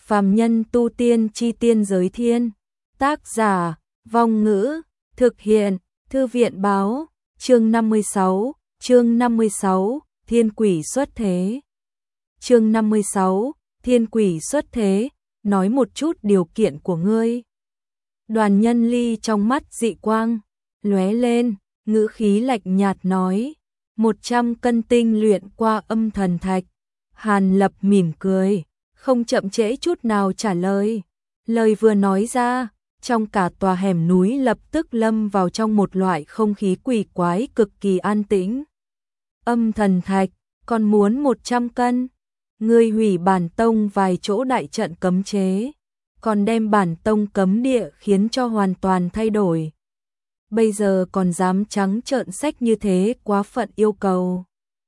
Phàm nhân tu tiên chi tiên giới thiên. Tác giả, Vong Ngữ, thực hiện, Thư viện báo, chương 56, Thiên quỷ xuất thế. Chương 56, Thiên quỷ xuất thế, nói một chút điều kiện của ngươi. Đoàn Nhân Ly trong mắt dị quang lóe lên, ngữ khí lạnh nhạt nói, 100 cân tinh luyện qua âm thần thạch. Hàn Lập mỉm cười, không chậm trễ chút nào trả lời. Lời vừa nói ra, trong cả tòa hẻm núi lập tức lâm vào trong một loại không khí quỷ quái cực kỳ an tĩnh. Âm thần thạch, còn muốn 100 cân? Ngươi hủy bản tông vài chỗ đại trận cấm chế, còn đem bản tông cấm địa khiến cho hoàn toàn thay đổi. Bây giờ còn dám trắng trợn sách như thế, quá phận yêu cầu.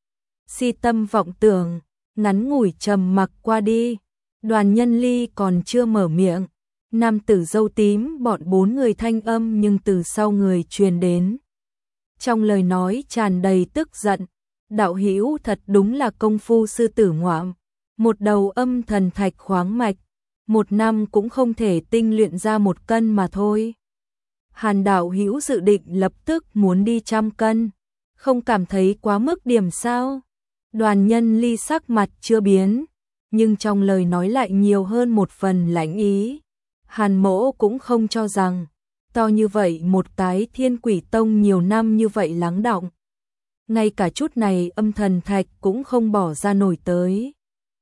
Si tâm vọng tưởng, ngắn ngủi trầm mặc qua đi. Đoàn Nhân Ly còn chưa mở miệng, nam tử râu tím bọn 4 người thanh âm nhưng từ sau người truyền đến. Trong lời nói tràn đầy tức giận, đạo hữu thật đúng là công phu sư tử ngoạm, một đầu âm thần thạch khoáng mạch, 1 năm cũng không thể tinh luyện ra 1 cân mà thôi. Hàn đạo hữu dự định lập tức muốn đi 100 cân, không cảm thấy quá mức điểm sao? Đoàn Nhân Ly sắc mặt chưa biến, nhưng trong lời nói lại nhiều hơn một phần lãnh ý. Hàn mỗ cũng không cho rằng, to như vậy một cái Thiên Quỷ Tông nhiều năm như vậy lắng đọng, ngay cả chút này âm thần thạch cũng không bỏ ra nổi tới.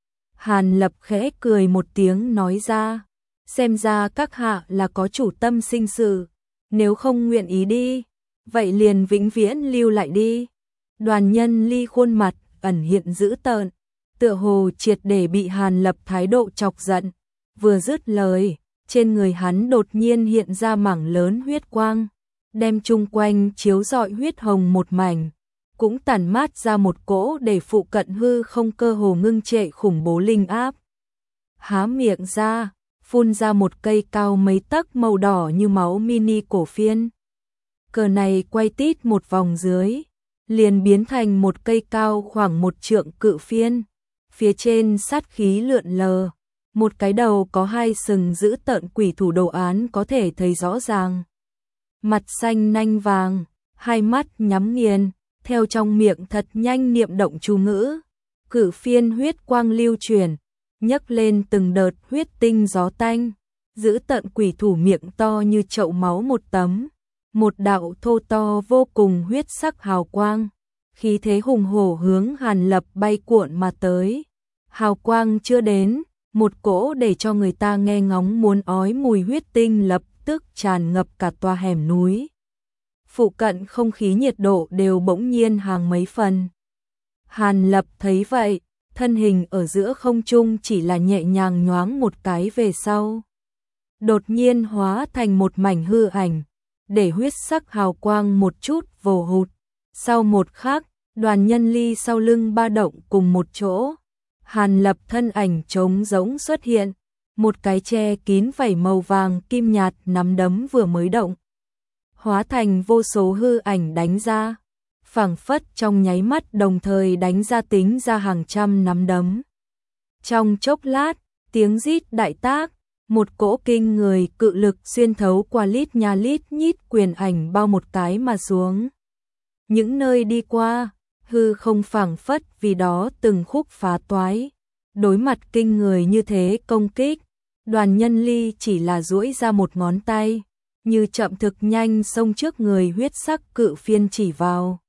Hàn Lập khẽ cười một tiếng nói ra, xem ra các hạ là có chủ tâm sinh sự, nếu không nguyện ý đi, vậy liền vĩnh viễn lưu lại đi. Đoàn Nhân Ly khuôn mặt ẩn hiện dữ tợn, tựa hồ triệt để bị Hàn Lập thái độ chọc giận. Vừa dứt lời, trên người hắn đột nhiên hiện ra mảng lớn huyết quang, đem chung quanh chiếu rọi huyết hồng một mảnh, cũng tản mát ra một cỗ để phụ cận hư không cơ hồ ngưng trệ khủng bố linh áp. Há miệng ra, phun ra một cây cao mấy tấc màu đỏ như máu mini cổ phiên. Cờ này quay tít một vòng dưới, liền biến thành một cây cao khoảng 1 trượng cự phiên. Phía trên sát khí lượn lờ, một cái đầu có 2 sừng giữ tợn quỷ thủ đồ án có thể thấy rõ ràng. Mặt xanh nanh vàng, 2 mắt nhắm nghiền, theo trong miệng thật nhanh niệm động chú ngữ. Cự phiên huyết quang lưu chuyển, nhấc lên từng đợt huyết tinh gió tanh. Giữ tợn quỷ thủ miệng to như chậu máu một tấm, một đạo thô to vô cùng huyết sắc hào quang, khí thế hùng hổ hướng Hàn Lập bay cuộn mà tới. Hào quang chưa đến, một cỗ để cho người ta nghe ngóng muốn ói mùi huyết tinh lập tức tràn ngập cả tòa hẻm núi. Phụ cận không khí nhiệt độ đều bỗng nhiên hàng mấy phần. Hàn Lập thấy vậy, thân hình ở giữa không trung chỉ là nhẹ nhàng nhoáng một cái về sau, đột nhiên hóa thành một mảnh hư ảnh, để huyết sắc hào quang một chút vồ hụt. Sau một khắc, Đoàn Nhân Ly sau lưng ba động cùng một chỗ. Hàn Lập thân ảnh trống rỗng xuất hiện, một cái che kín vảy màu vàng kim nhạt nắm đấm vừa mới động, hóa thành vô số hư ảnh đánh ra, phảng phất trong nháy mắt đồng thời đánh ra tính ra hàng trăm nắm đấm. Trong chốc lát, tiếng rít đại tác, một cỗ kinh người cự lực xuyên thấu qua lít nha lít nhít quyền ảnh bao một cái mà xuống. Những nơi đi qua, hư không phảng phất vì đó từng khúc phá toái. Đối mặt kinh người như thế công kích, Đoàn Nhân Ly chỉ là duỗi ra một ngón tay, như chậm thực nhanh xông trước người huyết sắc cự phiên chỉ vào.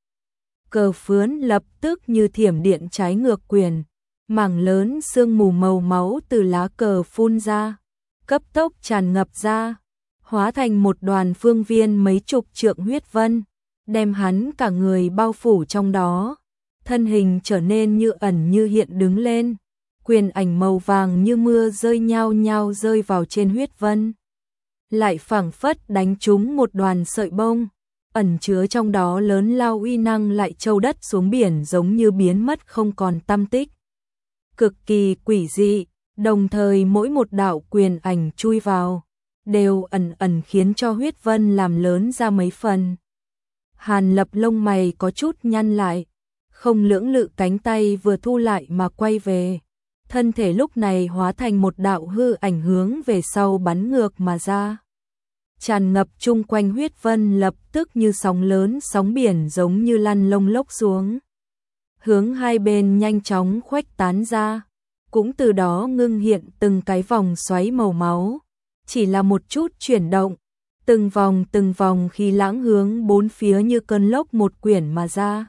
Cờ phướn lập tức như thiểm điện trái ngược quyền, mảng lớn sương mù màu máu từ lá cờ phun ra, cấp tốc tràn ngập ra, hóa thành một đoàn phương viên mấy chục trượng huyết vân, đem hắn cả người bao phủ trong đó. Thân hình trở nên như ẩn như hiện đứng lên, quyền ảnh màu vàng như mưa rơi nhao nhao rơi vào trên huyết vân, lại phảng phất đánh trúng một đoàn sợi bông, ẩn chứa trong đó lớn lao uy năng lại trâu đất xuống biển giống như biến mất không còn tăm tích. Cực kỳ quỷ dị, đồng thời mỗi một đạo quyền ảnh chui vào, đều ẩn ẩn khiến cho huyết vân làm lớn ra mấy phần. Hàn Lập lông mày có chút nhăn lại, không lưỡng lự cánh tay vừa thu lại mà quay về, thân thể lúc này hóa thành một đạo hư ảnh hướng về sau bắn ngược mà ra. Tràn ngập chung quanh huyết vân lập tức như sóng lớn sóng biển giống như lăn lông lốc xuống. Hướng hai bên nhanh chóng khuếch tán ra, cũng từ đó ngưng hiện từng cái vòng xoáy màu máu. Chỉ là một chút chuyển động, từng vòng khí lãng hướng bốn phía như cơn lốc một quyển mà ra.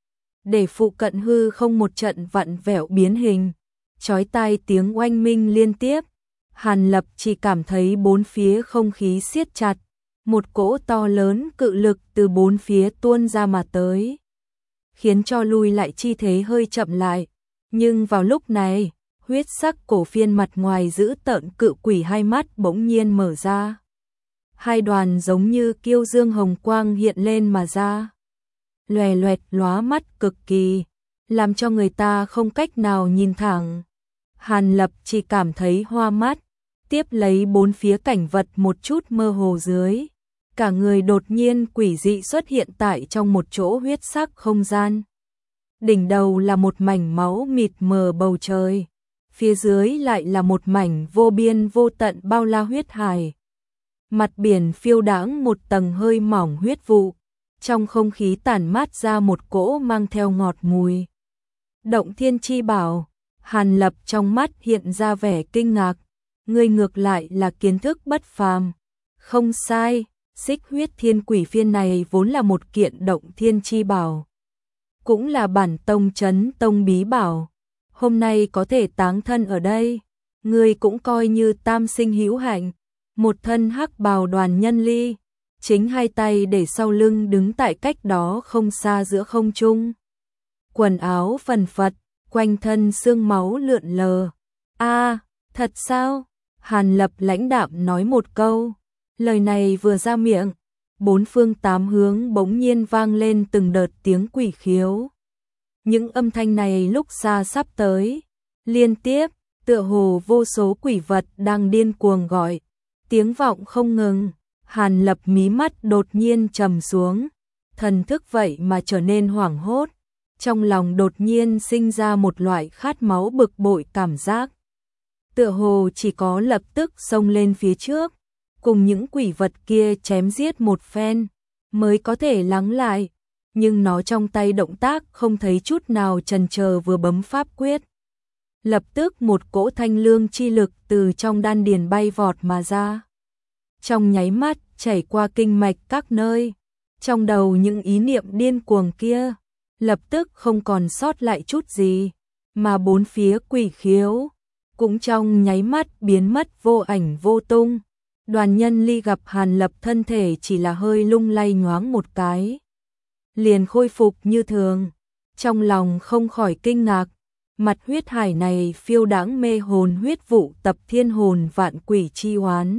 Để phụ cận hư không một trận vặn vẹo biến hình, chói tai tiếng oanh minh liên tiếp. Hàn Lập chỉ cảm thấy bốn phía không khí siết chặt, một cỗ to lớn cự lực từ bốn phía tuôn ra mà tới, khiến cho lui lại chi thế hơi chậm lại. Nhưng vào lúc này, huyết sắc cổ phiên mặt ngoài giữ tợn cự quỷ hai mắt bỗng nhiên mở ra. Hai đoàn giống như kiêu dương hồng quang hiện lên mà ra, loè loẹt lóa mắt cực kỳ, làm cho người ta không cách nào nhìn thẳng. Hàn Lập chỉ cảm thấy hoa mắt, tiếp lấy bốn phía cảnh vật một chút mơ hồ dưới. Cả người đột nhiên quỷ dị xuất hiện tại trong một chỗ huyết sắc không gian. Đỉnh đầu là một mảnh máu mịt mờ bầu trời, phía dưới lại là một mảnh vô biên vô tận bao la huyết hải. Mặt biển phiêu đãng một tầng hơi mỏng huyết vụ, trong không khí tản mát ra một cỗ mang theo ngọt mùi. Động thiên chi bảo, Hàn Lập trong mắt hiện ra vẻ kinh ngạc, ngươi ngược lại là kiến thức bất phàm. Không sai, Xích Huyết Thiên Quỷ phiên này vốn là một kiện động thiên chi bảo, cũng là bản tông trấn tông bí bảo. Hôm nay có thể táng thân ở đây, ngươi cũng coi như tam sinh hữu hạnh. Một thân hắc bào Đoàn Nhân Ly, chính hai tay để sau lưng đứng tại cách đó không xa giữa không trung. Quần áo phần phật, quanh thân xương máu lượn lờ. A, thật sao? Hàn Lập lãnh đạm nói một câu. Lời này vừa ra miệng, bốn phương tám hướng bỗng nhiên vang lên từng đợt tiếng quỷ khiếu. Những âm thanh này lúc xa sắp tới, liên tiếp, tựa hồ vô số quỷ vật đang điên cuồng gọi, tiếng vọng không ngừng. Hàn Lập mí mắt đột nhiên trầm xuống, thần thức vậy mà trở nên hoảng hốt, trong lòng đột nhiên sinh ra một loại khát máu bực bội cảm giác. Tựa hồ chỉ có lập tức xông lên phía trước, cùng những quỷ vật kia chém giết một phen, mới có thể lắng lại. Nhưng nó trong tay động tác không thấy chút nào chần chờ, vừa bấm pháp quyết. Lập tức một cỗ thanh lương chi lực từ trong đan điền bay vọt mà ra. Trong nháy mắt chảy qua kinh mạch các nơi, trong đầu những ý niệm điên cuồng kia, lập tức không còn sót lại chút gì, mà bốn phía quỷ khiếu cũng trong nháy mắt biến mất vô ảnh vô tung. Đoàn Nhân Ly gặp Hàn Lập thân thể chỉ là hơi lung lay nhoáng một cái, liền khôi phục như thường, trong lòng không khỏi kinh ngạc. Mặt huyết hải này phiêu đãng mê hồn huyết vụ tập thiên hồn vạn quỷ chi oán,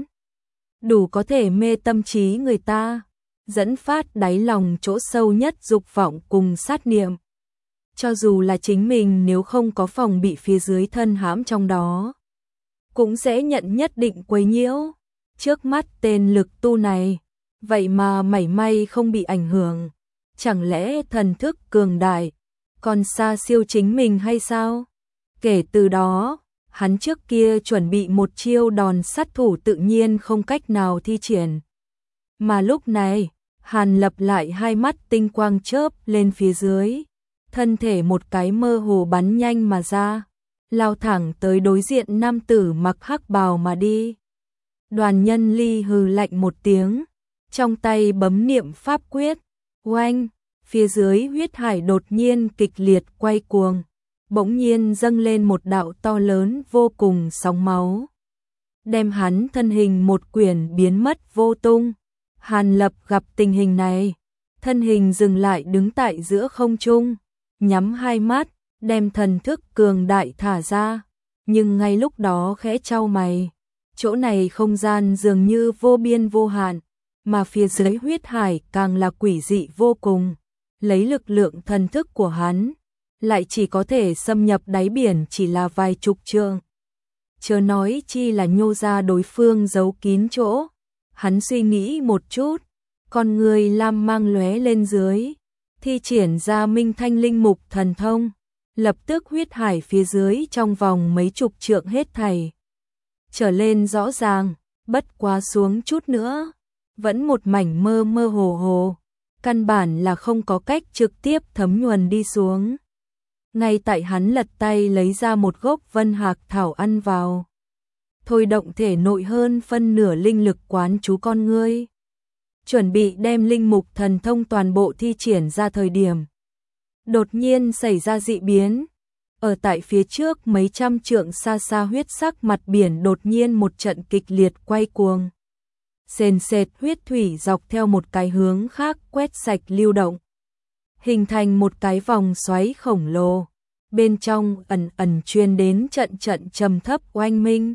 đủ có thể mê tâm trí người ta, dẫn phát đáy lòng chỗ sâu nhất dục vọng cùng sát niệm. Cho dù là chính mình nếu không có phòng bị phía dưới thân hãm trong đó, cũng sẽ nhận nhất định quấy nhiễu. Trước mắt tên lực tu này, vậy mà mảy may không bị ảnh hưởng, chẳng lẽ thần thức cường đại còn xa siêu chính mình hay sao? Kể từ đó, hắn trước kia chuẩn bị một chiêu đòn sát thủ tự nhiên không cách nào thi triển. Mà lúc này, Hàn Lập lại hai mắt tinh quang chớp lên phía dưới, thân thể một cái mơ hồ bắn nhanh mà ra, lao thẳng tới đối diện nam tử mặc hắc bào mà đi. Đoàn Nhân Ly hừ lạnh một tiếng, trong tay bấm niệm pháp quyết, oanh, phía dưới huyết hải đột nhiên kịch liệt quay cuồng, bỗng nhiên dâng lên một đạo to lớn vô cùng sóng máu, đem hắn thân hình một quyển biến mất vô tung. Hàn Lập gặp tình hình này, thân hình dừng lại đứng tại giữa không trung, nhắm hai mắt, đem thần thức cường đại thả ra, nhưng ngay lúc đó khẽ chau mày, chỗ này không gian dường như vô biên vô hạn, mà phía dưới huyết hải càng là quỷ dị vô cùng, lấy lực lượng thần thức của hắn, lại chỉ có thể xâm nhập đáy biển chỉ là vài chục trượng. Chớ nói chi là nhô ra đối phương giấu kín chỗ. Hắn suy nghĩ một chút, con người lam mang lóe lên dưới, thi triển ra Minh Thanh Linh Mục thần thông, lập tức huyết hải phía dưới trong vòng mấy chục trượng hết thảy trở lên rõ ràng, bất quá xuống chút nữa, vẫn một mảnh mơ mơ hồ hồ, căn bản là không có cách trực tiếp thấm nhuần đi xuống. Ngay tại hắn lật tay lấy ra một gốc vân hạc thảo ăn vào, thôi động thể nội hơn phân nửa linh lực quán chú con ngươi, chuẩn bị đem linh mục thần thông toàn bộ thi triển ra thời điểm. Đột nhiên xảy ra dị biến, ở tại phía trước mấy trăm trượng xa xa huyết sắc mặt biển đột nhiên một trận kịch liệt quay cuồng. Sền sệt huyết thủy dọc theo một cái hướng khác quét sạch lưu động, hình thành một cái vòng xoáy khổng lồ, bên trong ẩn ẩn truyền đến trận trận trầm thấp oanh minh.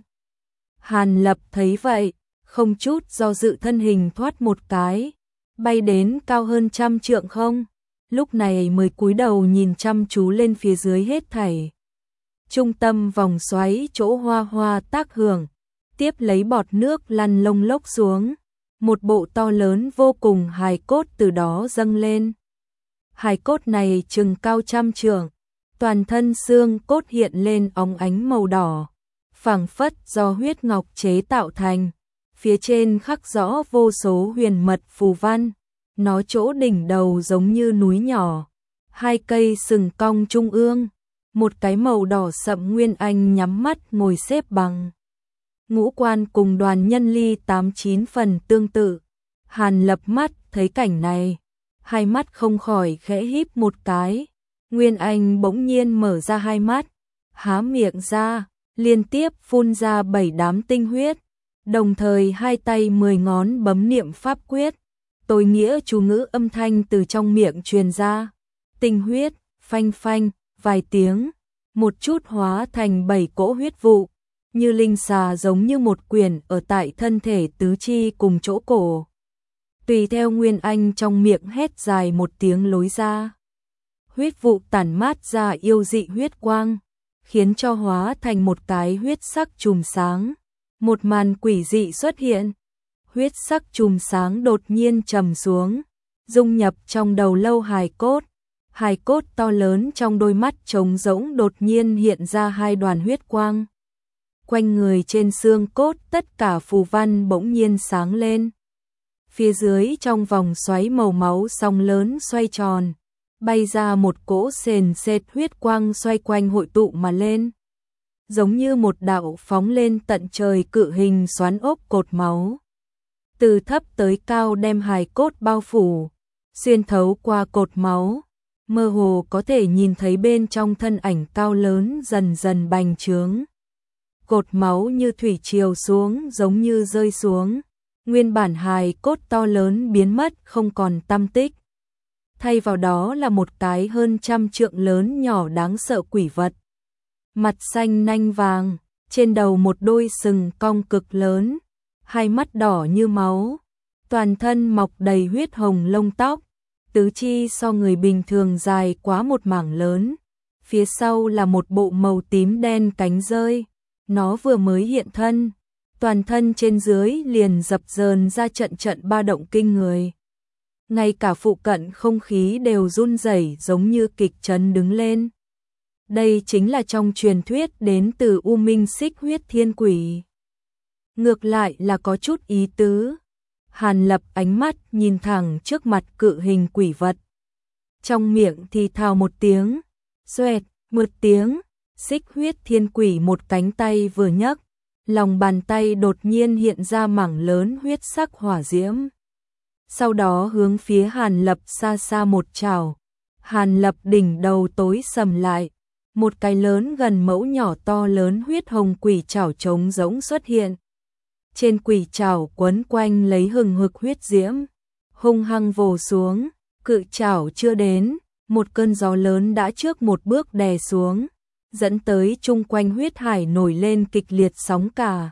Hàn Lập thấy vậy, không chút do dự thân hình thoát một cái, bay đến cao hơn 100 trượng không, lúc này mới cúi đầu nhìn chăm chú lên phía dưới hết thảy. Trung tâm vòng xoáy chỗ hoa hoa tác hưởng, tiếp lấy bọt nước lăn lông lốc xuống, một bộ to lớn vô cùng hài cốt từ đó dâng lên. Hài cốt này chừng cao 100 trượng, toàn thân xương cốt hiện lên óng ánh màu đỏ, phảng phất do huyết ngọc chế tạo thành, phía trên khắc rõ vô số huyền mật phù văn, nó chỗ đỉnh đầu giống như núi nhỏ, hai cây sừng cong trung ương, một cái màu đỏ sậm nguyên anh nhắm mắt ngồi xếp bằng. Ngũ quan cùng Đoàn Nhân Ly 8-9 phần tương tự. Hàn Lập mắt thấy cảnh này, hai mắt không khỏi khẽ híp một cái. Nguyên Anh bỗng nhiên mở ra hai mắt, há miệng ra, liên tiếp phun ra 7 đám tinh huyết, đồng thời hai tay 10 ngón bấm niệm pháp quyết. Tối nghĩa chú ngữ âm thanh từ trong miệng truyền ra, tinh huyết, phanh phanh, vài tiếng, một chút hóa thành 7 cỗ huyết vụ, như linh xà giống như một quyển ở tại thân thể tứ chi cùng chỗ cổ. Tùy theo Nguyên Anh trong miệng hét dài một tiếng lối ra. Huyết vụ tản mát ra yêu dị huyết quang, khiến cho hóa thành một cái huyết sắc chùm sáng. Một màn quỷ dị xuất hiện. Huyết sắc chùm sáng đột nhiên trầm xuống, dung nhập trong đầu lâu hài cốt. Hài cốt to lớn trong đôi mắt trống rỗng đột nhiên hiện ra hai đoàn huyết quang. Quanh người trên xương cốt tất cả phù văn bỗng nhiên sáng lên. Phía dưới trong vòng xoáy màu máu sóng lớn xoay tròn, bay ra một cỗ sền sệt huyết quang xoay quanh hội tụ mà lên. Giống như một đạo phóng lên tận trời cự hình xoắn ốc cột máu. Từ thấp tới cao đem hài cốt bao phủ, xuyên thấu qua cột máu, mơ hồ có thể nhìn thấy bên trong thân ảnh cao lớn dần dần bành trướng. Cột máu như thủy triều xuống giống như rơi xuống, nguyên bản hài cốt to lớn biến mất không còn tăm tích. Thay vào đó là một cái hơn 100 trượng lớn nhỏ đáng sợ quỷ vật. Mặt xanh nanh vàng, trên đầu một đôi sừng cong cực lớn, hai mắt đỏ như máu, toàn thân mọc đầy huyết hồng lông tóc, tứ chi so người bình thường dài quá một mảng lớn, phía sau là một bộ màu tím đen cánh rơi, nó vừa mới hiện thân, toàn thân trên dưới liền dập dờn ra trận trận ba động kinh người. Ngay cả phụ cận không khí đều run rẩy giống như kịch chấn đứng lên. Đây chính là trong truyền thuyết đến từ U Minh Xích Huyết Thiên Quỷ. Ngược lại là có chút ý tứ. Hàn Lập ánh mắt nhìn thẳng trước mặt cự hình quỷ vật. Trong miệng thì thào một tiếng, xoẹt, một tiếng, Xích Huyết Thiên Quỷ một cánh tay vừa nhấc, lòng bàn tay đột nhiên hiện ra mảng lớn huyết sắc hỏa diễm. Sau đó hướng phía Hàn Lập xa xa một chảo. Hàn Lập đỉnh đầu tối sầm lại, một cái lớn gần mẫu nhỏ to lớn huyết hồng quỷ chảo trống rỗng xuất hiện. Trên quỷ chảo quấn quanh lấy hừng hực huyết diễm, hung hăng vồ xuống, cự chảo chưa đến, một cơn gió lớn đã trước một bước đè xuống, dẫn tới chung quanh huyết hải nổi lên kịch liệt sóng cả.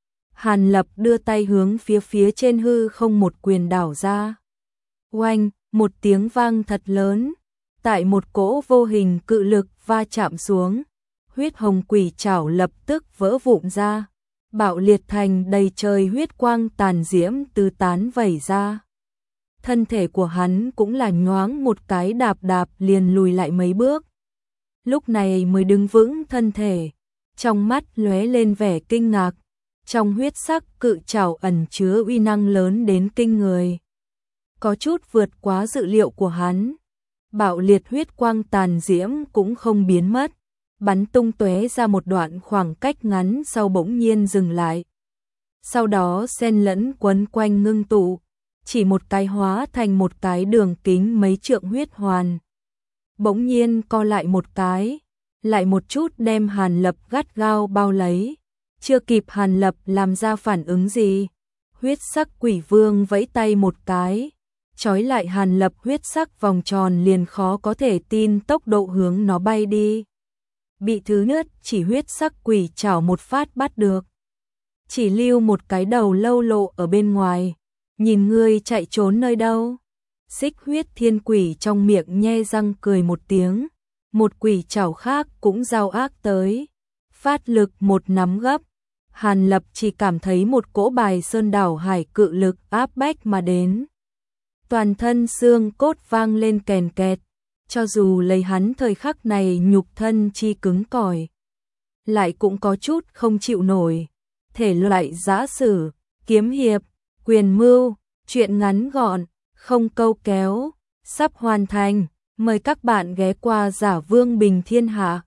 Hàn Lập đưa tay hướng phía trên hư không một quyền đảo ra. Oanh, một tiếng vang thật lớn, tại một cỗ vô hình cự lực va chạm xuống, huyết hồng quỷ chảo lập tức vỡ vụn ra, bạo liệt thành đầy trời huyết quang tàn diễm tứ tán vẩy ra. Thân thể của hắn cũng là nhoáng một cái đạp đạp liền lùi lại mấy bước. lúc này mới đứng vững thân thể, trong mắt lóe lên vẻ kinh ngạc, trong huyết sắc cự trảo ẩn chứa uy năng lớn đến kinh người. Có chút vượt quá dự liệu của hắn. Bạo liệt huyết quang tàn diễm cũng không biến mất, bắn tung tóe ra một đoạn khoảng cách ngắn sau bỗng nhiên dừng lại. Sau đó xen lẫn quấn quanh ngưng tụ, chỉ một cái hóa thành một cái đường kính mấy trượng huyết hoàn. Bỗng nhiên co lại một cái, lại một chút đem Hàn Lập gắt gao bao lấy. Chưa kịp Hàn Lập làm ra phản ứng gì, huyết sắc quỷ vương vẫy tay một cái, trói lại Hàn Lập huyết sắc vòng tròn liền khó có thể tin tốc độ hướng nó bay đi. Bị thứ nhất chỉ huyết sắc quỷ chảo một phát bắt được. Chỉ lưu một cái đầu lâu lộ ở bên ngoài, nhìn ngươi chạy trốn nơi đâu. Xích huyết thiên quỷ trong miệng nhe răng cười một tiếng, một quỷ chảo khác cũng giao ác tới. Phát lực một nắm gấp, Hàn Lập chỉ cảm thấy một cỗ bài sơn đảo hải cự lực áp bách mà đến. Toàn thân xương cốt vang lên kèn kẹt, cho dù lấy hắn thời khắc này nhục thân chi cứng cỏi, lại cũng có chút không chịu nổi. Thể loại giã sử, kiếm hiệp, quyền mưu, truyện ngắn gọn, không câu kéo, sắp hoàn thành. Mời các bạn ghé qua Giả Vương Bình Thiên Hạ.